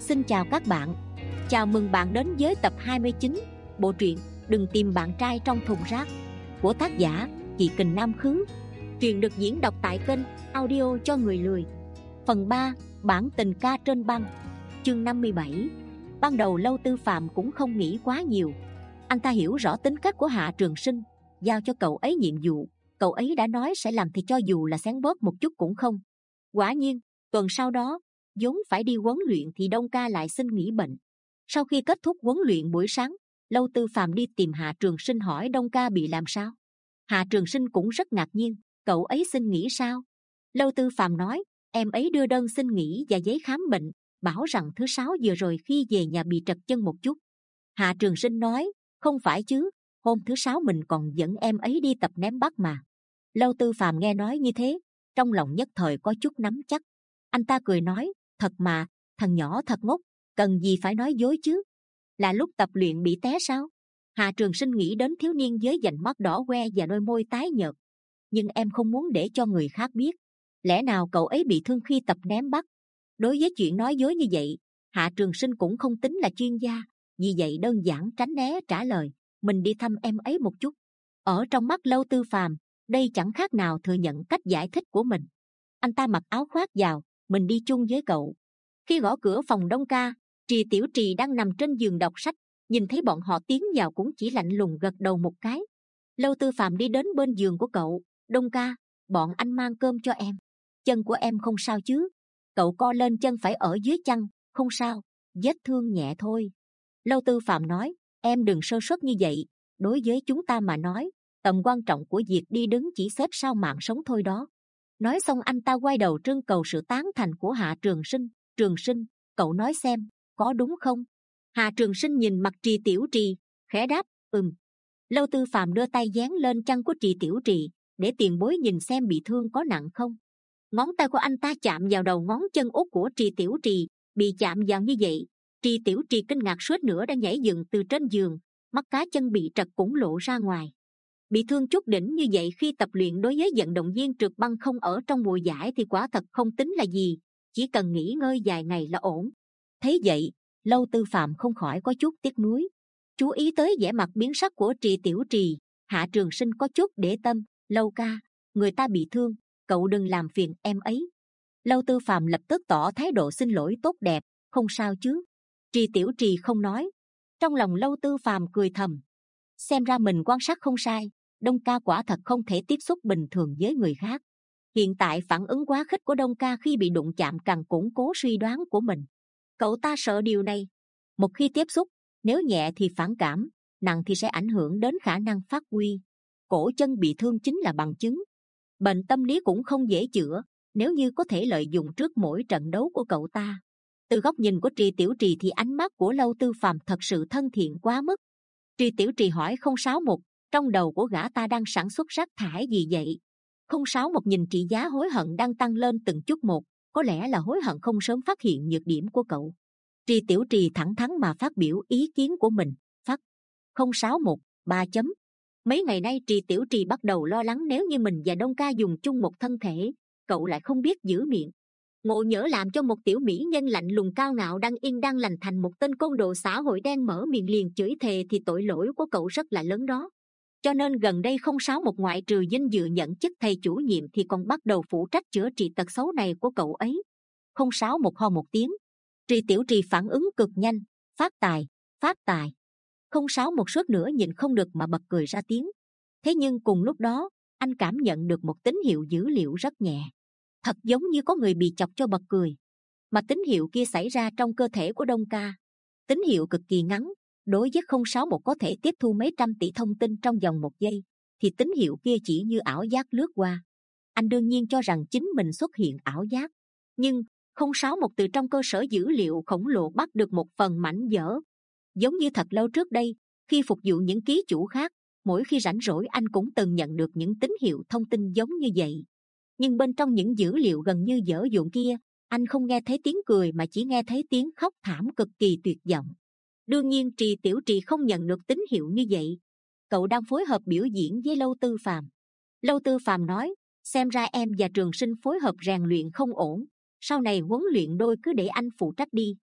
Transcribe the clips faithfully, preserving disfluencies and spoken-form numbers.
Xin chào các bạn. Chào mừng bạn đến với tập hai mươi chín bộ truyện Đừng tìm bạn trai trong thùng rác của tác giả Chị Kình Nam Khứ. Truyện được diễn đọc tại kênh audio cho người lười. Phần ba, bản tình ca trên băng. Chương năm mươi bảy. Ban đầu Lâu Tư Phạm cũng không nghĩ quá nhiều. Anh ta hiểu rõ tính cách của Hạ Trường Sinh, giao cho cậu ấy nhiệm vụ, cậu ấy đã nói sẽ làm thì cho dù là xén bớt một chút cũng không. Quả nhiên, tuần sau đó, vốn phải đi huấn luyện thì Đông Ca lại xin nghỉ bệnh. Sau khi kết thúc huấn luyện buổi sáng, Lâu Tư Phạm đi tìm Hạ Trường Sinh hỏi Đông Ca bị làm sao. Hạ Trường Sinh cũng rất ngạc nhiên, cậu ấy xin nghỉ sao? Lâu Tư Phạm nói, em ấy đưa đơn xin nghỉ và giấy khám bệnh, bảo rằng thứ sáu vừa rồi khi về nhà bị trật chân một chút. Hạ Trường Sinh nói, không phải chứ, hôm thứ sáu mình còn dẫn em ấy đi tập ném bắt mà. Lâu Tư Phạm nghe nói như thế, trong lòng nhất thời có chút nắm chắc. Anh ta cười nói, thật mà, thằng nhỏ thật ngốc, cần gì phải nói dối chứ? Là lúc tập luyện bị té sao? Hạ Trường Sinh nghĩ đến thiếu niên với vành mắt đỏ que và đôi môi tái nhợt. Nhưng em không muốn để cho người khác biết. Lẽ nào cậu ấy bị thương khi tập ném bắt? Đối với chuyện nói dối như vậy, Hạ Trường Sinh cũng không tính là chuyên gia, vì vậy đơn giản tránh né trả lời, mình đi thăm em ấy một chút. Ở trong mắt Lâu Tư Phạm, đây chẳng khác nào thừa nhận cách giải thích của mình. Anh ta mặc áo khoác vào, mình đi chung với cậu. Khi gõ cửa phòng Đông Ca, Trì Tiểu Trì đang nằm trên giường đọc sách, nhìn thấy bọn họ tiến vào cũng chỉ lạnh lùng gật đầu một cái. Lâu Tư Phạm đi đến bên giường của cậu, Đông Ca, bọn anh mang cơm cho em. Chân của em không sao chứ? Cậu co lên chân phải ở dưới chăn, không sao, vết thương nhẹ thôi. Lâu Tư Phạm nói, em đừng sơ suất như vậy, đối với chúng ta mà nói, tầm quan trọng của việc đi đứng chỉ xếp sau mạng sống thôi đó. Nói xong anh ta quay đầu trưng cầu sự tán thành của Hạ Trường Sinh. Trường Sinh, cậu nói xem, có đúng không? Hạ Trường Sinh nhìn mặt Trì Tiểu Trì, khẽ đáp, ừm. Lâu Tư Phạm đưa tay dán lên chân của Trì Tiểu Trì, để tiền bối nhìn xem bị thương có nặng không. Ngón tay của anh ta chạm vào đầu ngón chân út của Trì Tiểu Trì, bị chạm vào như vậy, Trì Tiểu Trì kinh ngạc suýt nữa đã nhảy dựng từ trên giường, mắt cá chân bị trật cũng lộ ra ngoài. Bị thương chút đỉnh như vậy khi tập luyện đối với vận động viên trượt băng không ở trong mùa giải thì quả thật không tính là gì, chỉ cần nghỉ ngơi vài ngày là ổn. Thấy vậy, Lâu Tư Phạm không khỏi có chút tiếc nuối. Chú ý tới vẻ mặt biến sắc của Trì Tiểu Trì, Hạ Trường Sinh có chút để tâm, Lâu ca, người ta bị thương, cậu đừng làm phiền em ấy. Lâu Tư Phạm lập tức tỏ thái độ xin lỗi tốt đẹp, không sao chứ? Trì Tiểu Trì không nói. Trong lòng Lâu Tư Phạm cười thầm, xem ra mình quan sát không sai, Đông Ca quả thật không thể tiếp xúc bình thường với người khác. Hiện tại phản ứng quá khích của Đông Ca khi bị đụng chạm càng củng cố suy đoán của mình. Cậu ta sợ điều này. Một khi tiếp xúc, nếu nhẹ thì phản cảm, nặng thì sẽ ảnh hưởng đến khả năng phát huy. Cổ chân bị thương chính là bằng chứng. Bệnh tâm lý cũng không dễ chữa, nếu như có thể lợi dụng trước mỗi trận đấu của cậu ta. Từ góc nhìn của Trì Tiểu Trì thì ánh mắt của Lâu Tư Phạm thật sự thân thiện quá mức. Trì Tiểu Trì hỏi không sáu một, trong đầu của gã ta đang sản xuất rác thải gì vậy? Không sáu một nhìn trị giá hối hận đang tăng lên từng chút một, có lẽ là hối hận không sớm phát hiện nhược điểm của cậu. Trì Tiểu Trì thẳng thắn mà phát biểu ý kiến của mình, phát không sáu một, ba chấm. Mấy ngày nay Trì Tiểu Trì bắt đầu lo lắng nếu như mình và Đông Ca dùng chung một thân thể, cậu lại không biết giữ miệng. Ngộ nhỡ làm cho một tiểu mỹ nhân lạnh lùng cao ngạo đang yên đang lành thành một tên côn đồ xã hội đen mở miệng liền chửi thề thì tội lỗi của cậu rất là lớn đó. Cho nên gần đây không sáu một ngoại trừ vinh dự nhận chức thầy chủ nhiệm thì còn bắt đầu phụ trách chữa trị tật xấu này của cậu ấy. Không sáu một ho một tiếng. Trì Tiểu Trì phản ứng cực nhanh, phát tài, phát tài. Không sáu một suốt nữa nhìn không được mà bật cười ra tiếng. Thế nhưng cùng lúc đó, anh cảm nhận được một tín hiệu dữ liệu rất nhẹ. Thật giống như có người bị chọc cho bật cười. Mà tín hiệu kia xảy ra trong cơ thể của Đông Ca. Tín hiệu cực kỳ ngắn, đối với không sáu một có thể tiếp thu mấy trăm tỷ thông tin trong vòng một giây, thì tín hiệu kia chỉ như ảo giác lướt qua. Anh đương nhiên cho rằng chính mình xuất hiện ảo giác, nhưng không sáu một từ trong cơ sở dữ liệu khổng lồ bắt được một phần mảnh vỡ. Giống như thật lâu trước đây, khi phục vụ những ký chủ khác, mỗi khi rảnh rỗi anh cũng từng nhận được những tín hiệu thông tin giống như vậy. Nhưng bên trong những dữ liệu gần như dở dụn kia, anh không nghe thấy tiếng cười mà chỉ nghe thấy tiếng khóc thảm cực kỳ tuyệt vọng. Đương nhiên Trì Tiểu Trì không nhận được tín hiệu như vậy. Cậu đang phối hợp biểu diễn với Lâu Tư Phạm. Lâu Tư Phạm nói, xem ra em và Trường Sinh phối hợp rèn luyện không ổn, sau này huấn luyện đôi cứ để anh phụ trách đi.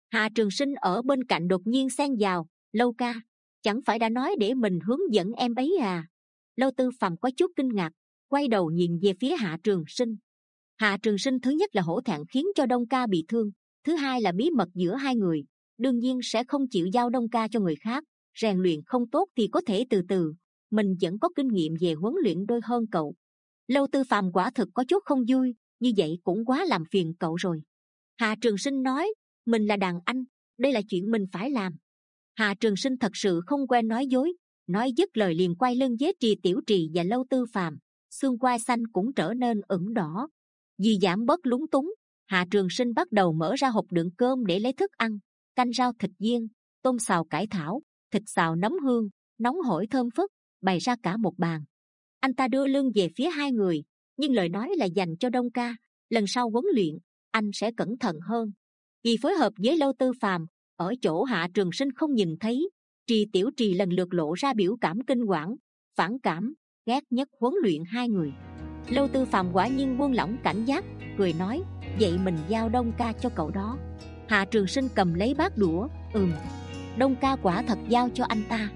Hà Trường Sinh ở bên cạnh đột nhiên xen vào, Lâu ca, chẳng phải đã nói để mình hướng dẫn em ấy à? Lâu Tư Phàm có chút kinh ngạc, quay đầu nhìn về phía Hạ Trường Sinh. Hạ Trường Sinh thứ nhất là hổ thẹn khiến cho Đông ca bị thương, thứ hai là bí mật giữa hai người, đương nhiên sẽ không chịu giao Đông ca cho người khác. Rèn luyện không tốt thì có thể từ từ, mình vẫn có kinh nghiệm về huấn luyện đôi hơn cậu. Lâu Tư Phàm quả thực có chút không vui, như vậy cũng quá làm phiền cậu rồi. Hạ Trường Sinh nói, mình là đàn anh, đây là chuyện mình phải làm. Hạ Trường Sinh thật sự không quen nói dối, nói dứt lời liền quay lưng với Trì Tiểu Trì và Lâu Tư Phàm, xương quai xanh cũng trở nên ửng đỏ. Vì giảm bớt lúng túng, Hạ Trường Sinh bắt đầu mở ra hộp đựng cơm để lấy thức ăn, canh rau thịt viên, tôm xào cải thảo, thịt xào nấm hương, nóng hổi thơm phức, bày ra cả một bàn. Anh ta đưa lưng về phía hai người, nhưng lời nói là dành cho Đông ca, lần sau huấn luyện anh sẽ cẩn thận hơn. Vì phối hợp với Lâu Tư Phàm, ở chỗ Hạ Trường Sinh không nhìn thấy, Trì Tiểu Trì lần lượt lộ ra biểu cảm kinh quản, phản cảm, ghét nhất huấn luyện hai người. Lâu Tư Phàm quả nhiên buông lỏng cảnh giác, cười nói, vậy mình giao Đông ca cho cậu đó. Hạ Trường Sinh cầm lấy bát đũa, ừm, Đông ca quả thật giao cho anh ta.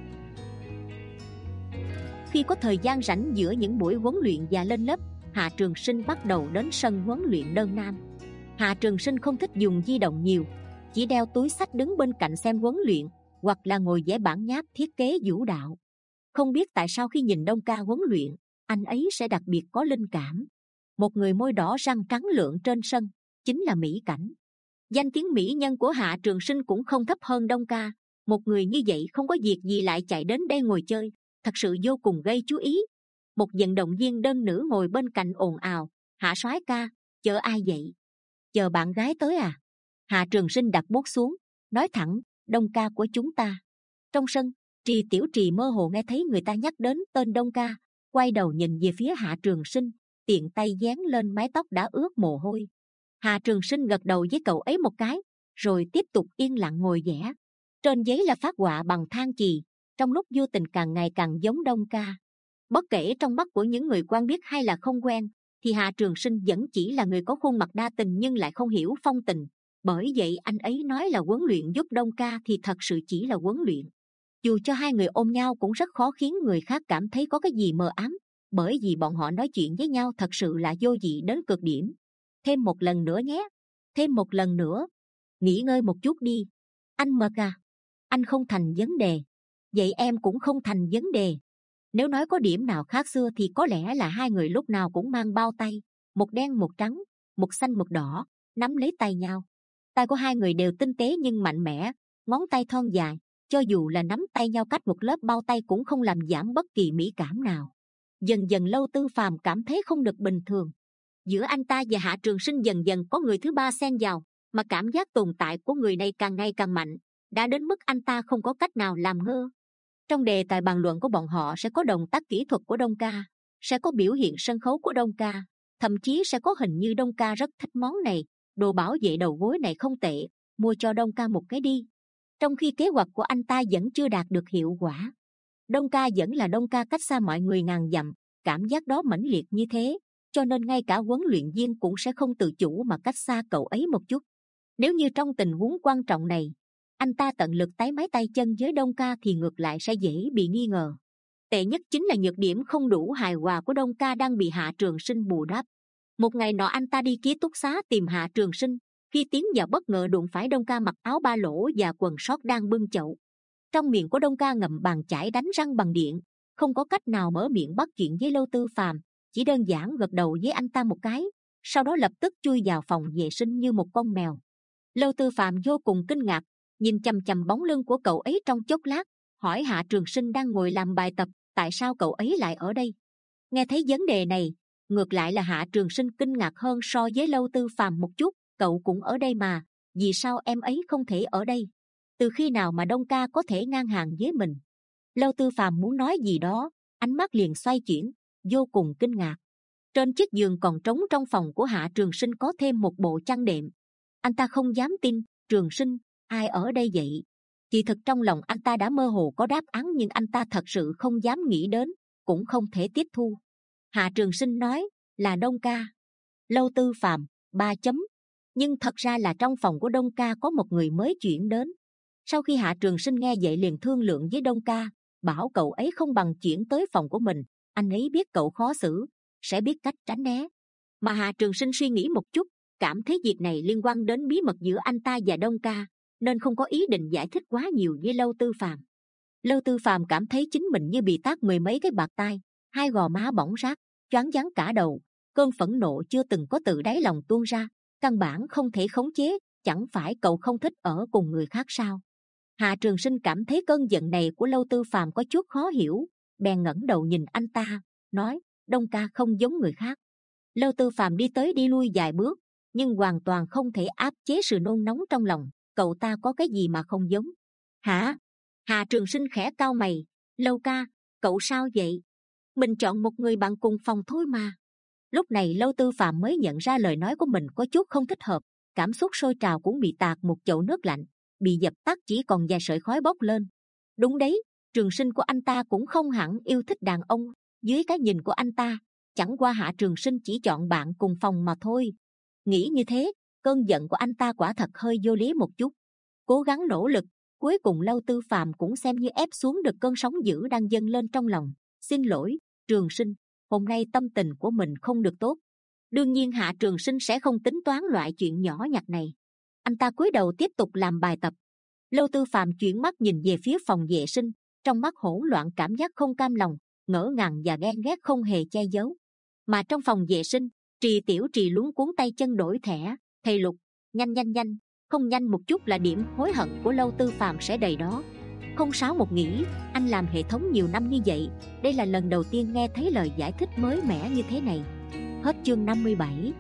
Khi có thời gian rảnh giữa những buổi huấn luyện và lên lớp, Hạ Trường Sinh bắt đầu đến sân huấn luyện đơn nam. Hạ Trường Sinh không thích dùng di động nhiều, chỉ đeo túi xách đứng bên cạnh xem huấn luyện, hoặc là ngồi vẽ bản nháp thiết kế vũ đạo. Không biết tại sao khi nhìn Đông ca huấn luyện, anh ấy sẽ đặc biệt có linh cảm. Một người môi đỏ răng trắng lượn trên sân, chính là mỹ cảnh. Danh tiếng mỹ nhân của Hạ Trường Sinh cũng không thấp hơn Đông ca. Một người như vậy không có việc gì lại chạy đến đây ngồi chơi, thật sự vô cùng gây chú ý. Một vận động viên đơn nữ ngồi bên cạnh ồn ào, Hạ soái ca, chờ ai vậy? Chờ bạn gái tới à? Hạ Trường Sinh đặt bút xuống, nói thẳng, Đông ca của chúng ta. Trong sân, Trì Tiểu Trì mơ hồ nghe thấy người ta nhắc đến tên Đông ca, quay đầu nhìn về phía Hạ Trường Sinh, tiện tay dán lên mái tóc đã ướt mồ hôi. Hạ Trường Sinh gật đầu với cậu ấy một cái, rồi tiếp tục yên lặng ngồi vẽ. Trên giấy là phác họa bằng than chì, trong lúc vô tình càng ngày càng giống Đông ca. Bất kể trong mắt của những người quen biết hay là không quen, thì Hạ Trường Sinh vẫn chỉ là người có khuôn mặt đa tình nhưng lại không hiểu phong tình. Bởi vậy anh ấy nói là huấn luyện giúp Đông ca thì thật sự chỉ là huấn luyện. Dù cho hai người ôm nhau cũng rất khó khiến người khác cảm thấy có cái gì mờ ám, bởi vì bọn họ nói chuyện với nhau thật sự là vô vị đến cực điểm. Thêm một lần nữa nhé, thêm một lần nữa. Nghỉ ngơi một chút đi. Anh mệt à? Anh không thành vấn đề. Vậy em cũng không thành vấn đề. Nếu nói có điểm nào khác xưa thì có lẽ là hai người lúc nào cũng mang bao tay, một đen một trắng, một xanh một đỏ, nắm lấy tay nhau. Tay của hai người đều tinh tế nhưng mạnh mẽ, ngón tay thon dài, cho dù là nắm tay nhau cách một lớp bao tay cũng không làm giảm bất kỳ mỹ cảm nào. Dần dần Lâu Tư Phàm cảm thấy không được bình thường. Giữa anh ta và Hạ Trường Sinh dần dần có người thứ ba xen vào, mà cảm giác tồn tại của người này càng ngày càng mạnh, đã đến mức anh ta không có cách nào làm ngơ. Trong đề tài bàn luận của bọn họ sẽ có động tác kỹ thuật của Đông ca, sẽ có biểu hiện sân khấu của Đông ca, thậm chí sẽ có hình như Đông ca rất thích món này, đồ bảo vệ đầu gối này không tệ, mua cho Đông ca một cái đi. Trong khi kế hoạch của anh ta vẫn chưa đạt được hiệu quả, Đông ca vẫn là Đông ca, cách xa mọi người ngàn dặm, cảm giác đó mãnh liệt như thế, cho nên ngay cả huấn luyện viên cũng sẽ không tự chủ mà cách xa cậu ấy một chút. Nếu như trong tình huống quan trọng này, anh ta tận lực tái máy tay chân với Đông ca thì ngược lại sẽ dễ bị nghi ngờ. Tệ nhất chính là nhược điểm không đủ hài hòa của Đông ca đang bị Hạ Trường Sinh bù đắp. Một ngày nọ anh ta đi ký túc xá tìm Hạ Trường Sinh, khi tiến vào bất ngờ đụng phải Đông ca mặc áo ba lỗ và quần sót đang bưng chậu. Trong miệng của Đông ca ngậm bàn chải đánh răng bằng điện, không có cách nào mở miệng bắt chuyện với Lâu Tư Phàm, chỉ đơn giản gật đầu với anh ta một cái, sau đó lập tức chui vào phòng vệ sinh như một con mèo. Lâu Tư Phàm vô cùng kinh ngạc, nhìn chằm chằm bóng lưng của cậu ấy trong chốc lát, hỏi Hạ Trường Sinh đang ngồi làm bài tập, tại sao cậu ấy lại ở đây? Nghe thấy vấn đề này, ngược lại là Hạ Trường Sinh kinh ngạc hơn so với Lâu Tư Phàm một chút, cậu cũng ở đây mà, vì sao em ấy không thể ở đây? Từ khi nào mà Đông ca có thể ngang hàng với mình? Lâu Tư Phàm muốn nói gì đó, ánh mắt liền xoay chuyển, vô cùng kinh ngạc. Trên chiếc giường còn trống trong phòng của Hạ Trường Sinh có thêm một bộ chăn đệm. Anh ta không dám tin, Trường Sinh, ai ở đây vậy? Kỳ thực trong lòng anh ta đã mơ hồ có đáp án nhưng anh ta thật sự không dám nghĩ đến, cũng không thể tiếp thu. Hạ Trường Sinh nói, là Đông ca. Lâu Tư Phàm, ba chấm. Nhưng thật ra là trong phòng của Đông Ca có một người mới chuyển đến. Sau khi Hạ Trường Sinh nghe vậy liền thương lượng với Đông Ca, bảo cậu ấy không bằng chuyển tới phòng của mình, anh ấy biết cậu khó xử, sẽ biết cách tránh né. Mà Hạ Trường Sinh suy nghĩ một chút, cảm thấy việc này liên quan đến bí mật giữa anh ta và Đông Ca, nên không có ý định giải thích quá nhiều với Lâu Tư Phàm. Lâu Tư Phàm cảm thấy chính mình như bị tát mười mấy cái bạt tai, hai gò má bỏng rát, choáng váng cả đầu, cơn phẫn nộ chưa từng có từ đáy lòng tuôn ra, căn bản không thể khống chế. Chẳng phải cậu không thích ở cùng người khác sao? Hạ Trường Sinh cảm thấy cơn giận này của Lâu Tư Phàm có chút khó hiểu, bèn ngẩng đầu nhìn anh ta, nói: Đông Ca không giống người khác. Lâu Tư Phàm đi tới đi lui vài bước, nhưng hoàn toàn không thể áp chế sự nôn nóng trong lòng. Cậu ta có cái gì mà không giống? Hả? Hạ Trường Sinh khẽ cau mày. Lâu ca, cậu sao vậy? Mình chọn một người bạn cùng phòng thôi mà. Lúc này Lâu Tư Phàm mới nhận ra lời nói của mình có chút không thích hợp, cảm xúc sôi trào cũng bị tạt một chậu nước lạnh, bị dập tắt chỉ còn vài sợi khói bốc lên. Đúng đấy, Trường Sinh của anh ta cũng không hẳn yêu thích đàn ông. Dưới cái nhìn của anh ta, chẳng qua Hạ Trường Sinh chỉ chọn bạn cùng phòng mà thôi. Nghĩ như thế, cơn giận của anh ta quả thật hơi vô lý một chút. Cố gắng nỗ lực, cuối cùng Lâu Tư Phàm cũng xem như ép xuống được cơn sóng dữ đang dâng lên trong lòng. Xin lỗi, Trường Sinh, hôm nay tâm tình của mình không được tốt. Đương nhiên Hạ Trường Sinh sẽ không tính toán loại chuyện nhỏ nhặt này. Anh ta cúi đầu tiếp tục làm bài tập. Lâu Tư Phàm chuyển mắt nhìn về phía phòng vệ sinh, trong mắt hỗn loạn cảm giác không cam lòng, ngỡ ngàng và ghen ghét không hề che giấu. Mà trong phòng vệ sinh, Trì Tiểu Trì luống cuống tay chân đổi thẻ. Thầy Lục, nhanh nhanh nhanh, không nhanh một chút là điểm hối hận của Lâu Tư Phàm sẽ đầy đó. Không sáu một nghĩ, anh làm hệ thống nhiều năm như vậy, đây là lần đầu tiên nghe thấy lời giải thích mới mẻ như thế này. Hết chương năm mươi bảy.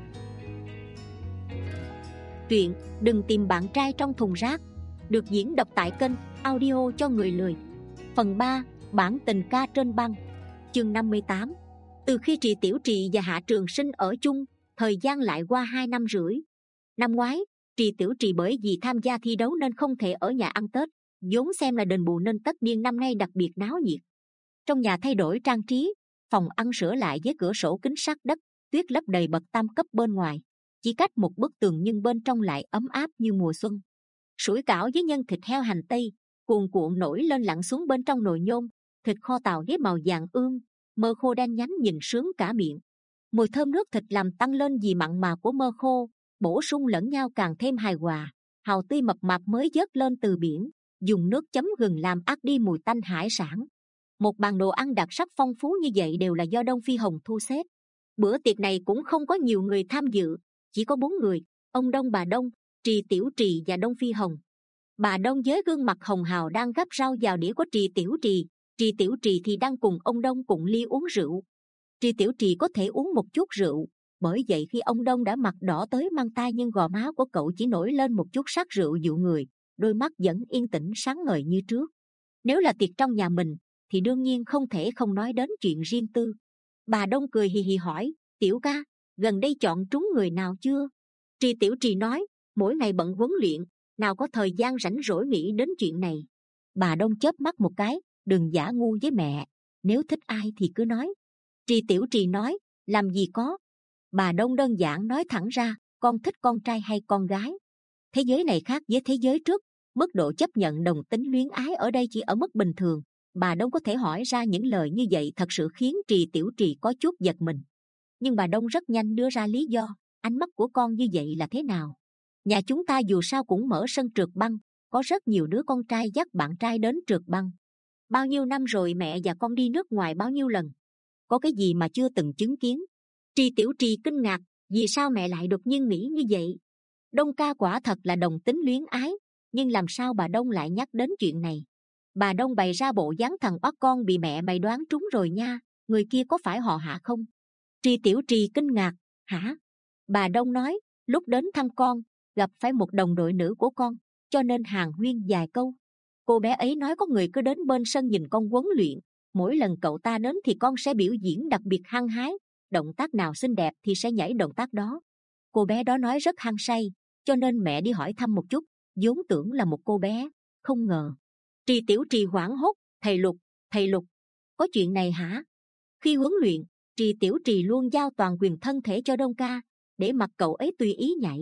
Truyện Đừng Tìm Bạn Trai Trong Thùng Rác được diễn đọc tại kênh Audio Cho Người Lười. Phần ba, Bản Tình Ca Trên Băng. Chương năm mươi tám. Từ khi Trì Tiểu Trì và Hạ Trường Sinh ở chung, thời gian lại qua hai năm rưỡi. Năm ngoái, Trì Tiểu Trì bởi vì tham gia thi đấu nên không thể ở nhà ăn Tết, vốn xem là đền bù nên tất niên năm nay đặc biệt náo nhiệt. Trong nhà thay đổi trang trí, phòng ăn sửa lại với cửa sổ kính sắt đất, tuyết lấp đầy bậc tam cấp bên ngoài, chỉ cách một bức tường nhưng bên trong lại ấm áp như mùa xuân. Sủi cảo với nhân thịt heo hành tây cuồn cuộn nổi lên lặn xuống bên trong nồi nhôm, thịt kho tàu với màu vàng ươm, mơ khô đen nhánh nhìn sướng cả miệng. Mùi thơm nước thịt làm tăng lên vì mặn mà của mơ khô, bổ sung lẫn nhau càng thêm hài hòa. Hàu tươi mập mạp mới vớt lên từ biển, dùng nước chấm gừng làm át đi mùi tanh hải sản. Một bàn đồ ăn đặc sắc phong phú như vậy đều là do Đông Phi Hồng thu xếp. Bữa tiệc này cũng không có nhiều người tham dự, chỉ có bốn người: ông Đông, bà Đông, Trì Tiểu Trì và Đông Phi Hồng. Bà Đông với gương mặt hồng hào đang gắp rau vào đĩa của Trì Tiểu Trì, Trì Tiểu Trì thì đang cùng ông Đông cùng ly uống rượu. Trì Tiểu Trì có thể uống một chút rượu, bởi vậy khi ông Đông đã mặt đỏ tới mang tai nhưng gò má của cậu chỉ nổi lên một chút sắc rượu dịu người, đôi mắt vẫn yên tĩnh sáng ngời như trước. Nếu là tiệc trong nhà mình thì đương nhiên không thể không nói đến chuyện riêng tư. Bà Đông cười hì hì hỏi: Tiểu ca, gần đây chọn trúng người nào chưa? Trì Tiểu Trì nói: mỗi ngày bận huấn luyện, nào có thời gian rảnh rỗi nghĩ đến chuyện này. Bà Đông chớp mắt một cái: đừng giả ngu với mẹ, nếu thích ai thì cứ nói. Trì Tiểu Trì nói: làm gì có. Bà Đông đơn giản nói thẳng ra: con thích con trai hay con gái. Thế giới này khác với thế giới trước, mức độ chấp nhận đồng tính luyến ái ở đây chỉ ở mức bình thường. Bà Đông có thể hỏi ra những lời như vậy thật sự khiến Trì Tiểu Trì có chút giật mình. Nhưng bà Đông rất nhanh đưa ra lý do: ánh mắt của con như vậy là thế nào? Nhà chúng ta dù sao cũng mở sân trượt băng, có rất nhiều đứa con trai dắt bạn trai đến trượt băng. Bao nhiêu năm rồi mẹ và con đi nước ngoài bao nhiêu lần, có cái gì mà chưa từng chứng kiến? Trì Tiểu Trì kinh ngạc: vì sao mẹ lại đột nhiên nghĩ như vậy? Đông ca quả thật là đồng tính luyến ái, nhưng làm sao bà Đông lại nhắc đến chuyện này? Bà Đông bày ra bộ dáng thằng oắt con bị mẹ mày đoán trúng rồi nha, người kia có phải họ Hạ không? Trì Tiểu Trì kinh ngạc: hả? Bà Đông nói: lúc đến thăm con, gặp phải một đồng đội nữ của con, cho nên hàn huyên vài câu. Cô bé ấy nói có người cứ đến bên sân nhìn con huấn luyện, mỗi lần cậu ta đến thì con sẽ biểu diễn đặc biệt hăng hái, động tác nào xinh đẹp thì sẽ nhảy động tác đó. Cô bé đó nói rất hăng say, cho nên mẹ đi hỏi thăm một chút, vốn tưởng là một cô bé, không ngờ. Trì Tiểu Trì hoảng hốt: thầy Lục, thầy Lục, có chuyện này hả? Khi huấn luyện, Trì Tiểu Trì luôn giao toàn quyền thân thể cho Đông ca, để mặc cậu ấy tùy ý nhảy.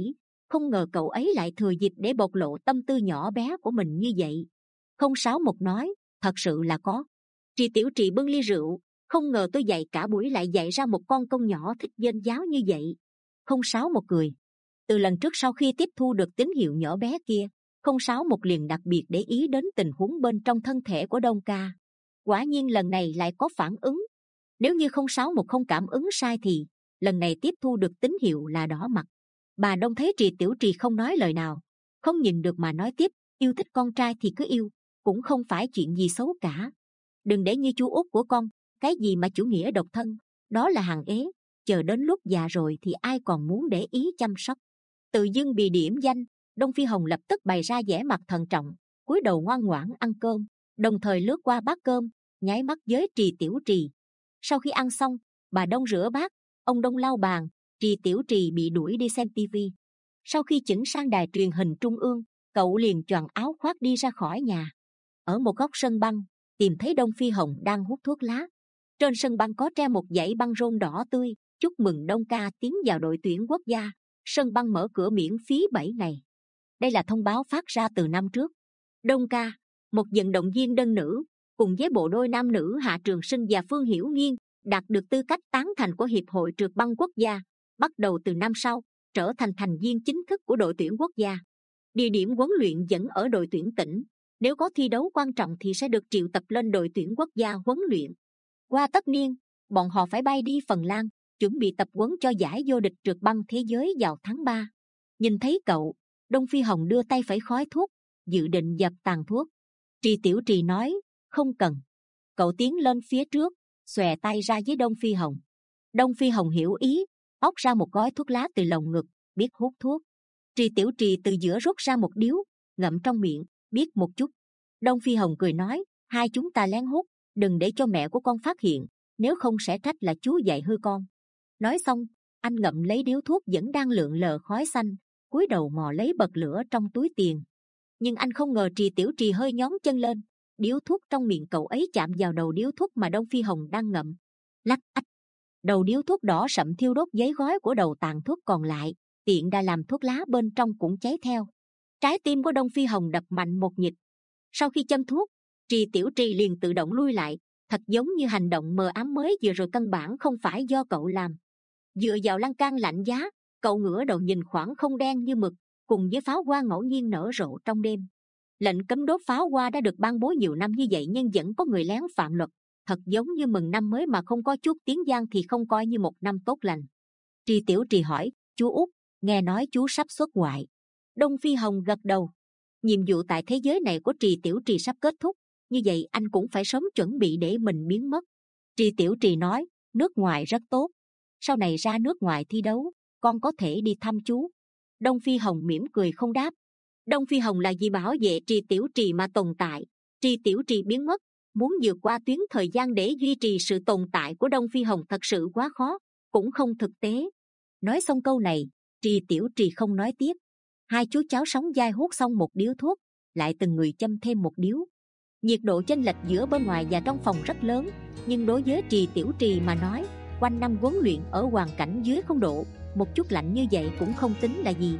không ngờ cậu ấy lại thừa dịp để bộc lộ tâm tư nhỏ bé của mình như vậy. Không sáu một nói, thật sự là có. Trì Tiểu Trì bưng ly rượu, không ngờ tôi dạy cả buổi lại dạy ra một con công nhỏ thích danh giáo như vậy. Không sáu một cười. Từ lần trước sau khi tiếp thu được tín hiệu nhỏ bé kia, không sáu một liền đặc biệt để ý đến tình huống bên trong thân thể của Đông Ca. Quả nhiên lần này lại có phản ứng. Nếu như không sáu một không cảm ứng sai thì lần này tiếp thu được tín hiệu là đỏ mặt. Bà Đông thấy Trì Tiểu Trì không nói lời nào, không nhìn được mà nói tiếp, yêu thích con trai thì cứ yêu, cũng không phải chuyện gì xấu cả. Đừng để như chú út của con, cái gì mà chủ nghĩa độc thân, đó là hàng ế, chờ đến lúc già rồi thì ai còn muốn để ý chăm sóc. Tự dưng bị điểm danh, Đông Phi Hồng lập tức bày ra vẻ mặt thận trọng, cúi đầu ngoan ngoãn ăn cơm, đồng thời lướt qua bát cơm, nháy mắt với Trì Tiểu Trì. Sau khi ăn xong, bà Đông rửa bát, ông Đông lau bàn, Trì Tiểu Trì bị đuổi đi xem tivi. Sau khi chỉnh sang đài truyền hình trung ương, cậu liền choàng áo khoác đi ra khỏi nhà. Ở một góc sân băng, tìm thấy Đông Phi Hồng đang hút thuốc lá. Trên sân băng có treo một dãy băng rôn đỏ tươi, chúc mừng Đông Ca tiến vào đội tuyển quốc gia. Sân băng mở cửa miễn phí bảy ngày. Đây là thông báo phát ra từ năm trước. Đông Ca, một vận động viên đơn nữ, cùng với bộ đôi nam nữ Hạ Trường Sinh và Phương Hiểu Nghiên, đạt được tư cách tán thành của Hiệp hội Trượt băng quốc gia, bắt đầu từ năm sau, trở thành thành viên chính thức của đội tuyển quốc gia. Địa điểm huấn luyện vẫn ở đội tuyển tỉnh. Nếu có thi đấu quan trọng thì sẽ được triệu tập lên đội tuyển quốc gia huấn luyện. Qua tất niên, bọn họ phải bay đi Phần Lan, chuẩn bị tập huấn cho giải vô địch trượt băng thế giới vào tháng ba. Nhìn thấy cậu, Đông Phi Hồng đưa tay phẩy khói thuốc, dự định dập tàn thuốc. Trì Tiểu Trì nói, không cần. Cậu tiến lên phía trước, xòe tay ra với Đông Phi Hồng. Đông Phi Hồng hiểu ý, óc ra một gói thuốc lá từ lồng ngực, biết hút thuốc. Trì Tiểu Trì từ giữa rút ra một điếu, ngậm trong miệng, biết một chút. Đông Phi Hồng cười nói, hai chúng ta lén hút, đừng để cho mẹ của con phát hiện, nếu không sẽ trách là chú dạy hư con. Nói xong, anh ngậm lấy điếu thuốc vẫn đang lượn lờ khói xanh, cúi đầu mò lấy bật lửa trong túi tiền. Nhưng anh không ngờ Trì Tiểu Trì hơi nhón chân lên, điếu thuốc trong miệng cậu ấy chạm vào đầu điếu thuốc mà Đông Phi Hồng đang ngậm. Lắc ách, đầu điếu thuốc đỏ sậm thiêu đốt giấy gói của đầu tàn thuốc còn lại, tiện đã làm thuốc lá bên trong cũng cháy theo. Trái tim của Đông Phi Hồng đập mạnh một nhịp. Sau khi châm thuốc, Trì Tiểu Trì liền tự động lui lại, thật giống như hành động mờ ám mới vừa rồi căn bản không phải do cậu làm. Dựa vào lan can lạnh giá, cậu ngửa đầu nhìn khoảng không đen như mực, cùng với pháo hoa ngẫu nhiên nở rộ trong đêm. Lệnh cấm đốt pháo hoa đã được ban bố nhiều năm như vậy nhưng vẫn có người lén phạm luật, thật giống như mừng năm mới mà không có chút tiếng vang thì không coi như một năm tốt lành. Trì Tiểu Trì hỏi, chú út, nghe nói chú sắp xuất ngoại. Đông Phi Hồng gật đầu. Nhiệm vụ tại thế giới này của Trì Tiểu Trì sắp kết thúc, như vậy anh cũng phải sớm chuẩn bị để mình biến mất. Trì Tiểu Trì nói, nước ngoài rất tốt, sau này ra nước ngoài thi đấu, con có thể đi thăm chú. Đông Phi Hồng mỉm cười không đáp. Đông Phi Hồng là vì bảo vệ Trì Tiểu Trì mà tồn tại. Trì Tiểu Trì biến mất, muốn vượt qua tuyến thời gian để duy trì sự tồn tại của Đông Phi Hồng thật sự quá khó, cũng không thực tế. Nói xong câu này, Trì Tiểu Trì không nói tiếp. Hai chú cháu sóng vai hút xong một điếu thuốc, lại từng người châm thêm một điếu. Nhiệt độ chênh lệch giữa bên ngoài và trong phòng rất lớn, nhưng đối với Trì Tiểu Trì mà nói, quanh năm huấn luyện ở hoàn cảnh dưới không độ, một chút lạnh như vậy cũng không tính là gì.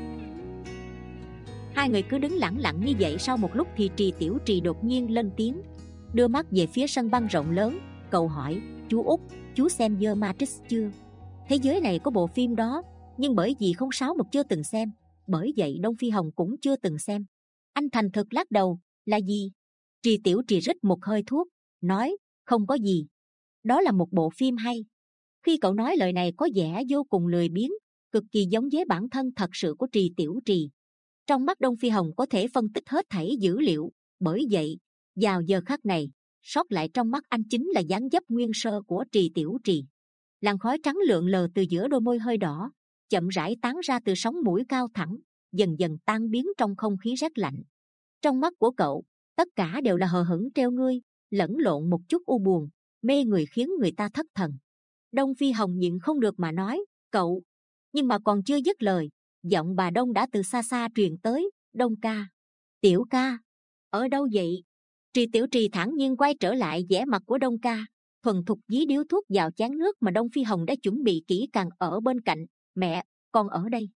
Hai người cứ đứng lẳng lặng như vậy. Sau một lúc thì Trì Tiểu Trì đột nhiên lên tiếng, đưa mắt về phía sân băng rộng lớn, cậu hỏi, chú út, chú xem The Matrix chưa? Thế giới này có bộ phim đó, nhưng bởi vì không sáu một chưa từng xem, bởi vậy Đông Phi Hồng cũng chưa từng xem. Anh thành thực lắc đầu, là gì? Trì Tiểu Trì rít một hơi thuốc, nói, không có gì. Đó là một bộ phim hay. Khi cậu nói lời này có vẻ vô cùng lười biếng, cực kỳ giống với bản thân thật sự của Trì Tiểu Trì. Trong mắt Đông Phi Hồng có thể phân tích hết thảy dữ liệu, bởi vậy, vào giờ khắc này, sót lại trong mắt anh chính là dáng dấp nguyên sơ của Trì Tiểu Trì. Làn khói trắng lượn lờ từ giữa đôi môi hơi đỏ, chậm rãi tán ra từ sống mũi cao thẳng, dần dần tan biến trong không khí rét lạnh. Trong mắt của cậu, tất cả đều là hờ hững treo ngươi, lẫn lộn một chút u buồn, mê người khiến người ta thất thần. Đông Phi Hồng nhịn không được mà nói, cậu. Nhưng mà còn chưa dứt lời, giọng bà Đông đã từ xa xa truyền tới, Đông ca. Tiểu ca, ở đâu vậy? Trì Tiểu Trì thản nhiên quay trở lại vẻ mặt của Đông ca, thuần thục dí điếu thuốc vào chén nước mà Đông Phi Hồng đã chuẩn bị kỹ càng ở bên cạnh. Mẹ, con ở đây.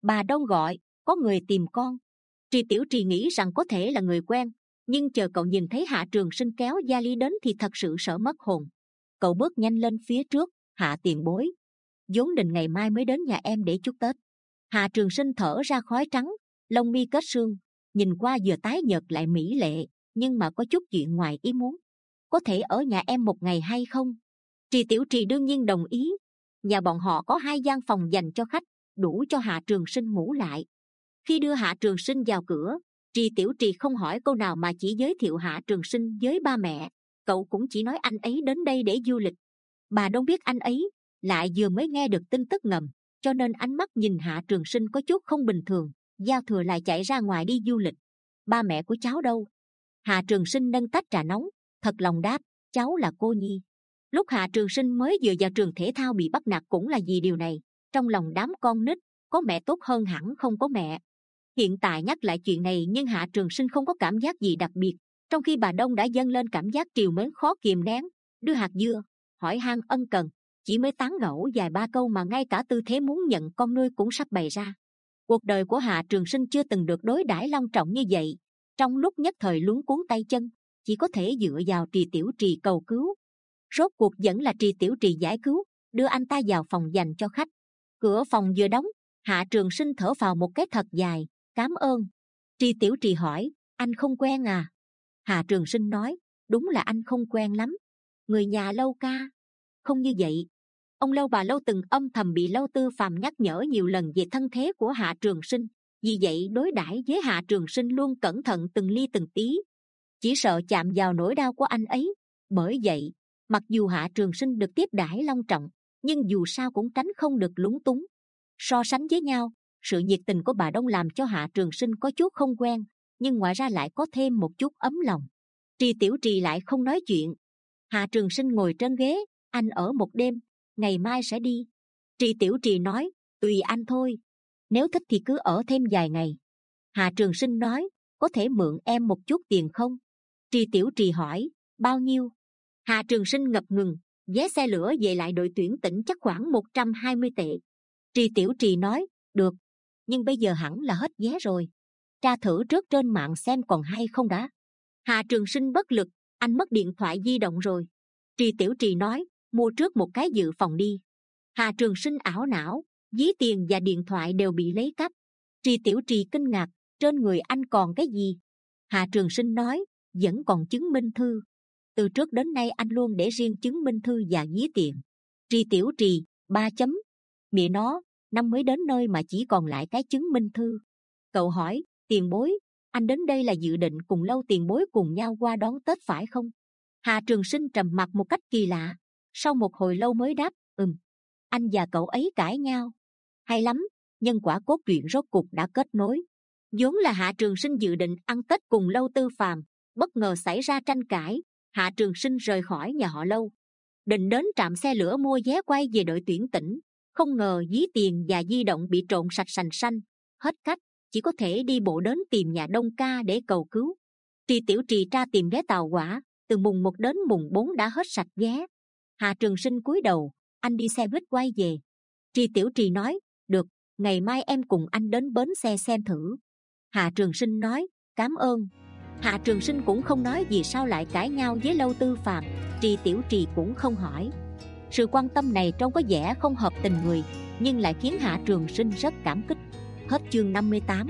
Bà Đông gọi, có người tìm con. Tri Tiểu Trì nghĩ rằng có thể là người quen, nhưng chờ cậu nhìn thấy Hạ Trường Sinh kéo vali đến thì thật sự sợ mất hồn. Cậu bước nhanh lên phía trước. Hạ tiền bối, vốn định ngày mai mới đến nhà em để chúc Tết. Hạ Trường Sinh thở ra khói trắng, lông mi kết sương, nhìn qua vừa tái nhợt lại mỹ lệ, nhưng mà có chút chuyện ngoài ý muốn. Có thể ở nhà em một ngày hay không? Tri Tiểu Trì đương nhiên đồng ý. Nhà bọn họ có hai gian phòng dành cho khách, đủ cho Hạ Trường Sinh ngủ lại. Khi đưa Hạ Trường Sinh vào cửa, Tri Tiểu Trì không hỏi câu nào mà chỉ giới thiệu Hạ Trường Sinh với ba mẹ. Cậu cũng chỉ nói anh ấy đến đây để du lịch. Bà Đông biết anh ấy lại vừa mới nghe được tin tức ngầm, cho nên ánh mắt nhìn Hạ Trường Sinh có chút không bình thường. Giao thừa lại chạy ra ngoài đi du lịch. Ba mẹ của cháu đâu? Hạ Trường Sinh nâng tách trà nóng, thật lòng đáp, cháu là cô nhi. Lúc Hạ Trường Sinh mới vừa vào trường thể thao bị bắt nạt cũng là vì điều này. Trong lòng đám con nít, có mẹ tốt hơn hẳn không có mẹ. Hiện tại nhắc lại chuyện này nhưng Hạ Trường Sinh không có cảm giác gì đặc biệt, trong khi bà Đông đã dâng lên cảm giác trìu mến khó kìm nén. Đưa hạt dưa, hỏi han ân cần, chỉ mới tán gẫu vài ba câu mà ngay cả tư thế muốn nhận con nuôi cũng sắp bày ra. Cuộc đời của Hạ Trường Sinh chưa từng được đối đãi long trọng như vậy. Trong lúc nhất thời luống cuống tay chân, chỉ có thể dựa vào Trì Tiểu Trì cầu cứu. Rốt cuộc vẫn là Trì Tiểu Trì giải cứu, đưa anh ta vào phòng dành cho khách. Cửa phòng vừa đóng, Hạ Trường Sinh thở phào một cái thật dài, cảm ơn. Trì Tiểu Trì hỏi, anh không quen à? Hạ Trường Sinh nói, đúng là anh không quen lắm. Người nhà Lâu ca. Không như vậy. Ông Lâu bà Lâu từng âm thầm bị Lâu Tư Phàm nhắc nhở nhiều lần về thân thế của Hạ Trường Sinh, vì vậy đối đãi với Hạ Trường Sinh luôn cẩn thận từng ly từng tí, chỉ sợ chạm vào nỗi đau của anh ấy. Bởi vậy, mặc dù Hạ Trường Sinh được tiếp đãi long trọng, nhưng dù sao cũng tránh không được lúng túng. So sánh với nhau, sự nhiệt tình của bà Đông làm cho Hạ Trường Sinh có chút không quen, nhưng ngoài ra lại có thêm một chút ấm lòng. Trì Tiểu Trì lại không nói chuyện. Hạ Trường Sinh ngồi trên ghế, anh ở một đêm, ngày mai sẽ đi. Trì Tiểu Trì nói, tùy anh thôi, nếu thích thì cứ ở thêm vài ngày. Hạ Trường Sinh nói, có thể mượn em một chút tiền không? Trì Tiểu Trì hỏi, bao nhiêu? Hạ Trường Sinh ngập ngừng, vé xe lửa về lại đội tuyển tỉnh chắc khoảng một trăm hai mươi tệ. Trì Tiểu Trì nói, được, nhưng bây giờ hẳn là hết vé rồi. Tra thử trước trên mạng xem còn hay không đã. Hạ Trường Sinh bất lực, anh mất điện thoại di động rồi. Trì Tiểu Trì nói, mua trước một cái dự phòng đi. Hạ Trường Sinh ảo não, ví tiền và điện thoại đều bị lấy cắp. Trì Tiểu Trì kinh ngạc, trên người anh còn cái gì? Hạ Trường Sinh nói, vẫn còn chứng minh thư. Từ trước đến nay anh luôn để riêng chứng minh thư và ví tiền. Trì Tiểu Trì, ba chấm. Mẹ nó, năm mới đến nơi mà chỉ còn lại cái chứng minh thư. Cậu hỏi, tiền bối, anh đến đây là dự định cùng Lâu tiền bối cùng nhau qua đón Tết phải không? Hạ Trường Sinh trầm mặc một cách kỳ lạ, sau một hồi lâu mới đáp, ừm. Anh và cậu ấy cãi nhau. Hay lắm, nhân quả cốt truyện rốt cuộc đã kết nối. Vốn là Hạ Trường Sinh dự định ăn Tết cùng Lâu Tư Phàm, bất ngờ xảy ra tranh cãi. Hạ Trường Sinh rời khỏi nhà họ Lâu, định đến trạm xe lửa mua vé quay về đội tuyển tỉnh. Không ngờ ví tiền và di động bị trộn sạch sành xanh, hết cách, chỉ có thể đi bộ đến tìm nhà Đông ca để cầu cứu. Trì Tiểu Trì tra tìm vé tàu hỏa, từ mùng một đến mùng bốn đã hết sạch vé. Hạ Trường Sinh cúi đầu, anh đi xe buýt quay về. Trì Tiểu Trì nói, được, ngày mai em cùng anh đến bến xe xem thử. Hạ Trường Sinh nói, cảm ơn. Hạ Trường Sinh cũng không nói vì sao lại cãi nhau với Lâu Tư Phàm. Trì Tiểu Trì cũng không hỏi. Sự quan tâm này trông có vẻ không hợp tình người, nhưng lại khiến Hạ Trường Sinh rất cảm kích. Hết chương năm mươi tám.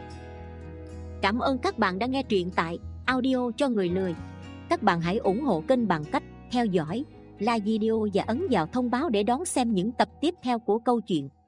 Cảm ơn các bạn đã nghe truyện tại Audio cho người lười. Các bạn hãy ủng hộ kênh bằng cách theo dõi, like video và ấn vào thông báo để đón xem những tập tiếp theo của câu chuyện.